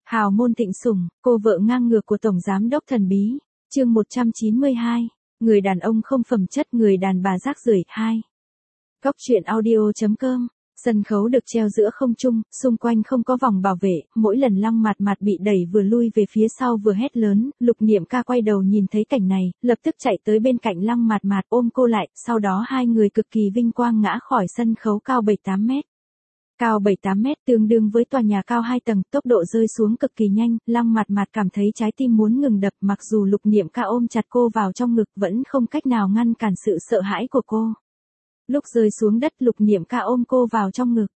Hào môn thịnh sủng, cô vợ ngang ngược của Tổng Giám đốc thần bí. Chương 192. Người đàn ông không phẩm chất, người đàn bà rác rưởi 2. Góc truyện audio.com. Sân khấu được treo giữa không trung, xung quanh không có vòng bảo vệ, mỗi lần Lăng Mạt Mạt bị đẩy vừa lui về phía sau vừa hét lớn, Lục Niệm Ca quay đầu nhìn thấy cảnh này, lập tức chạy tới bên cạnh Lăng Mạt Mạt ôm cô lại, sau đó hai người cực kỳ vinh quang ngã khỏi sân khấu cao 7-8 mét. Cao 7-8 mét tương đương với tòa nhà cao 2 tầng, tốc độ rơi xuống cực kỳ nhanh, Lăng Mạt Mạt cảm thấy trái tim muốn ngừng đập, mặc dù Lục Niệm Ca ôm chặt cô vào trong ngực vẫn không cách nào ngăn cản sự sợ hãi của cô. Lúc rơi xuống đất Lục Niệm Ca ôm cô vào trong ngực.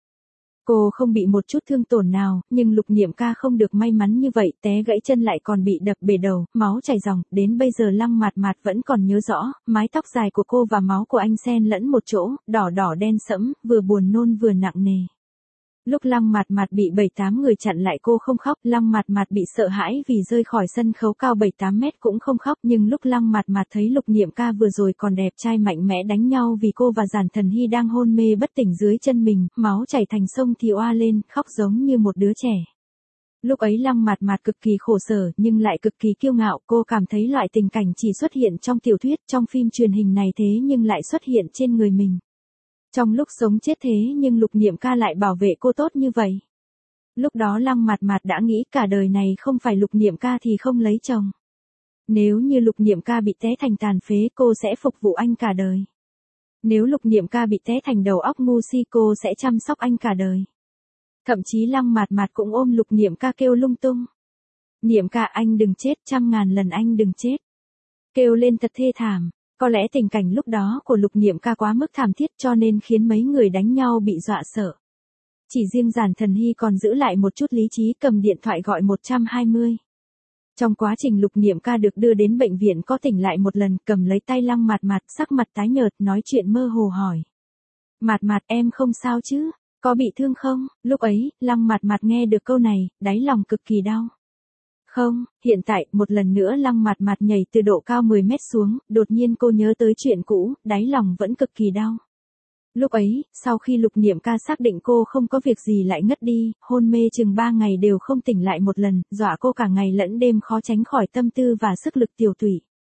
Cô không bị một chút thương tổn nào, nhưng Lục Niệm Ca không được may mắn như vậy, té gãy chân lại còn bị đập bể đầu, máu chảy ròng, đến bây giờ Lăng Mạt Mạt vẫn còn nhớ rõ, mái tóc dài của cô và máu của anh xen lẫn một chỗ, đỏ đỏ đen sẫm, vừa buồn nôn vừa nặng nề. Lúc Lăng Mạt Mạt bị 7-8 người chặn lại cô không khóc, Lăng Mạt Mạt bị sợ hãi vì rơi khỏi sân khấu cao 7-8 mét cũng không khóc, nhưng lúc Lăng Mạt Mạt thấy Lục Niệm Ca vừa rồi còn đẹp trai mạnh mẽ đánh nhau vì cô và Giản Thần Hy đang hôn mê bất tỉnh dưới chân mình, máu chảy thành sông thì oa lên, khóc giống như một đứa trẻ. Lúc ấy Lăng Mạt Mạt cực kỳ khổ sở nhưng lại cực kỳ kiêu ngạo, cô cảm thấy loại tình cảnh chỉ xuất hiện trong tiểu thuyết, trong phim truyền hình này thế nhưng lại xuất hiện trên người mình. Trong lúc sống chết thế nhưng Lục Niệm Ca lại bảo vệ cô tốt như vậy. Lúc đó Lăng Mạt Mạt đã nghĩ cả đời này không phải Lục Niệm Ca thì không lấy chồng. Nếu như Lục Niệm Ca bị té thành tàn phế cô sẽ phục vụ anh cả đời. Nếu Lục Niệm Ca bị té thành đầu óc ngu si cô sẽ chăm sóc anh cả đời. Thậm chí Lăng Mạt Mạt cũng ôm Lục Niệm Ca kêu lung tung. Niệm Ca anh đừng chết, 100.000 lần anh đừng chết. Kêu lên thật thê thảm. Có lẽ tình cảnh lúc đó của Lục Niệm Ca quá mức thảm thiết cho nên khiến mấy người đánh nhau bị dọa sợ. Chỉ riêng Giản Thần Hy còn giữ lại một chút lý trí cầm điện thoại gọi 120. Trong quá trình Lục Niệm Ca được đưa đến bệnh viện có tỉnh lại một lần, cầm lấy tay Lăng Mạt Mạt, sắc mặt tái nhợt nói chuyện mơ hồ hỏi. Mạt Mạt em không sao chứ, có bị thương không? Lúc ấy, Lăng Mạt Mạt nghe được câu này, đáy lòng cực kỳ đau. Không, hiện tại, một lần nữa Lăng Mạt Mạt nhảy từ độ cao 10 mét xuống, đột nhiên cô nhớ tới chuyện cũ, đáy lòng vẫn cực kỳ đau. Lúc ấy, sau khi Lục Niệm Ca xác định cô không có việc gì lại ngất đi, hôn mê chừng 3 ngày đều không tỉnh lại một lần, dọa cô cả ngày lẫn đêm khó tránh khỏi tâm tư và sức lực tiểu tụy.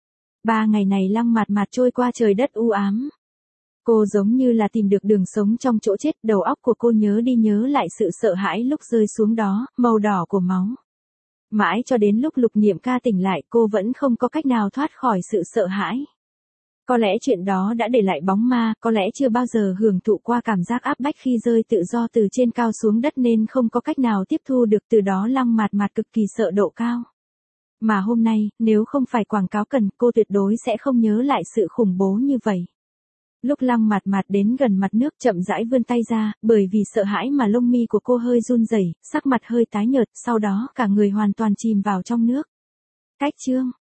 3 ngày này Lăng Mạt Mạt trôi qua trời đất u ám. Cô giống như là tìm được đường sống trong chỗ chết, đầu óc của cô nhớ đi nhớ lại sự sợ hãi lúc rơi xuống đó, màu đỏ của máu. Mãi cho đến lúc Lục Niệm Ca tỉnh lại cô vẫn không có cách nào thoát khỏi sự sợ hãi. Có lẽ chuyện đó đã để lại bóng ma, có lẽ chưa bao giờ hưởng thụ qua cảm giác áp bách khi rơi tự do từ trên cao xuống đất nên không có cách nào tiếp thu được, từ đó Lăng Mạt Mạt cực kỳ sợ độ cao. Mà hôm nay, nếu không phải quảng cáo cần, cô tuyệt đối sẽ không nhớ lại sự khủng bố như vậy. Lúc Lăng Mạt Mạt đến gần mặt nước chậm rãi vươn tay ra, bởi vì sợ hãi mà lông mi của cô hơi run rẩy, sắc mặt hơi tái nhợt, sau đó cả người hoàn toàn chìm vào trong nước. Cách chương